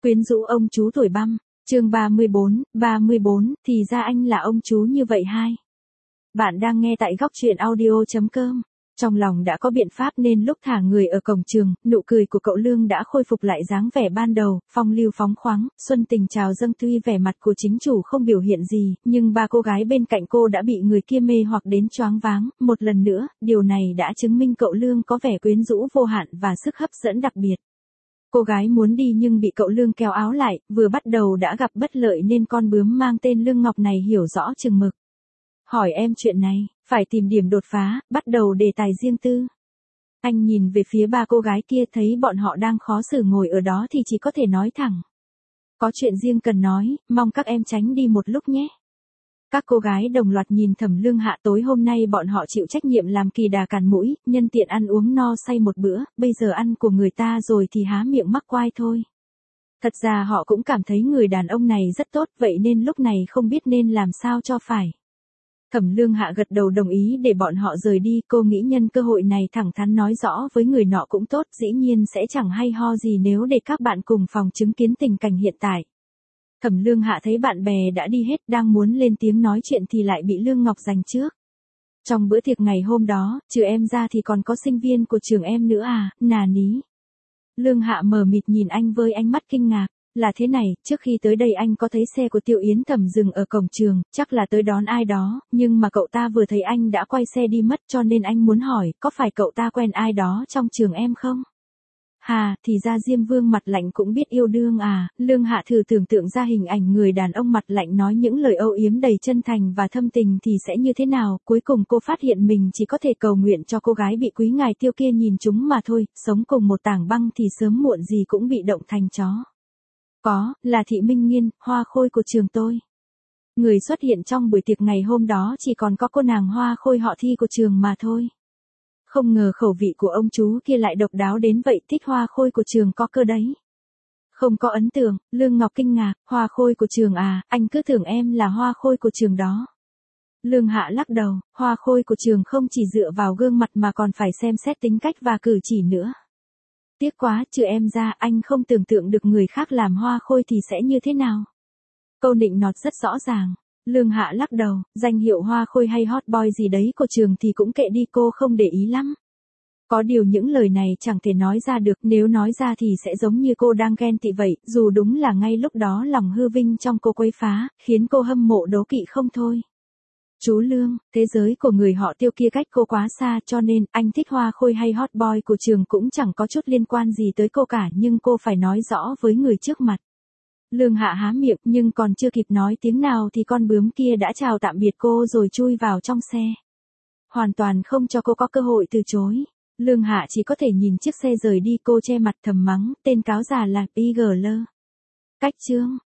Quyến rũ ông chú tuổi băm, chương 34, thì ra anh là ông chú như vậy hai. Bạn đang nghe tại góc truyện audio.com. Trong lòng đã có biện pháp nên lúc thả người ở cổng trường, nụ cười của cậu Lương đã khôi phục lại dáng vẻ ban đầu, phong lưu phóng khoáng, xuân tình trào dâng. Tuy vẻ mặt của chính chủ không biểu hiện gì, nhưng ba cô gái bên cạnh cô đã bị người kia mê hoặc đến choáng váng. Một lần nữa, điều này đã chứng minh cậu Lương có vẻ quyến rũ vô hạn và sức hấp dẫn đặc biệt. Cô gái muốn đi nhưng bị cậu Lương kéo áo lại, vừa bắt đầu đã gặp bất lợi nên con bướm mang tên Lương Ngọc này hiểu rõ chừng mực. Hỏi em chuyện này, phải tìm điểm đột phá, bắt đầu đề tài riêng tư. Anh nhìn về phía ba cô gái kia thấy bọn họ đang khó xử ngồi ở đó thì chỉ có thể nói thẳng. Có chuyện riêng cần nói, mong các em tránh đi một lúc nhé. Các cô gái đồng loạt nhìn Thẩm Lương Hạ. Tối hôm nay bọn họ chịu trách nhiệm làm kỳ đà cản mũi, nhân tiện ăn uống no say một bữa, bây giờ ăn của người ta rồi thì há miệng mắc quai thôi. Thật ra họ cũng cảm thấy người đàn ông này rất tốt, vậy nên lúc này không biết nên làm sao cho phải. Thẩm Lương Hạ gật đầu đồng ý để bọn họ rời đi. Cô nghĩ nhân cơ hội này thẳng thắn nói rõ với người nọ cũng tốt, dĩ nhiên sẽ chẳng hay ho gì nếu để các bạn cùng phòng chứng kiến tình cảnh hiện tại. Thẩm Lương Hạ thấy bạn bè đã đi hết, đang muốn lên tiếng nói chuyện thì lại bị Lương Ngọc giành trước. Trong bữa tiệc ngày hôm đó, trừ em ra thì còn có sinh viên của trường em nữa à, nà ní. Lương Hạ mờ mịt nhìn anh với ánh mắt kinh ngạc. Là thế này, trước khi tới đây anh có thấy xe của Tiêu Yến Thẩm dừng ở cổng trường, chắc là tới đón ai đó, nhưng mà cậu ta vừa thấy anh đã quay xe đi mất, cho nên anh muốn hỏi, có phải cậu ta quen ai đó trong trường em không? Hà, thì ra Diêm Vương mặt lạnh cũng biết yêu đương à. Lương Hạ thử tưởng tượng ra hình ảnh người đàn ông mặt lạnh nói những lời âu yếm đầy chân thành và thâm tình thì sẽ như thế nào. Cuối cùng cô phát hiện mình chỉ có thể cầu nguyện cho cô gái bị quý ngài Tiêu kia nhìn chúng mà thôi, sống cùng một tảng băng thì sớm muộn gì cũng bị động thành chó. Có, là Thị Minh Nghiên, hoa khôi của trường tôi. Người xuất hiện trong buổi tiệc ngày hôm đó chỉ còn có cô nàng hoa khôi họ Thi của trường mà thôi. Không ngờ khẩu vị của ông chú kia lại độc đáo đến vậy, thích hoa khôi của trường có cơ đấy. Không có ấn tượng, Lương Ngọc kinh ngạc, hoa khôi của trường à, anh cứ tưởng em là hoa khôi của trường đó. Lương Hạ lắc đầu, hoa khôi của trường không chỉ dựa vào gương mặt mà còn phải xem xét tính cách và cử chỉ nữa. Tiếc quá, trừ em ra, anh không tưởng tượng được người khác làm hoa khôi thì sẽ như thế nào. Câu nịnh nọt rất rõ ràng. Lương Hạ lắc đầu, danh hiệu hoa khôi hay hot boy gì đấy của trường thì cũng kệ đi, cô không để ý lắm. Có điều những lời này chẳng thể nói ra được, nếu nói ra thì sẽ giống như cô đang ghen tị vậy, dù đúng là ngay lúc đó lòng hư vinh trong cô quấy phá, khiến cô hâm mộ đố kỵ không thôi. Chú Lương, thế giới của người họ Tiêu kia cách cô quá xa, cho nên anh thích hoa khôi hay hot boy của trường cũng chẳng có chút liên quan gì tới cô cả, nhưng cô phải nói rõ với người trước mặt. Lương Hạ há miệng nhưng còn chưa kịp nói tiếng nào thì con bướm kia đã chào tạm biệt cô rồi chui vào trong xe. Hoàn toàn không cho cô có cơ hội từ chối. Lương Hạ chỉ có thể nhìn chiếc xe rời đi, cô che mặt thầm mắng, tên cáo già là Pigler. Cách chương.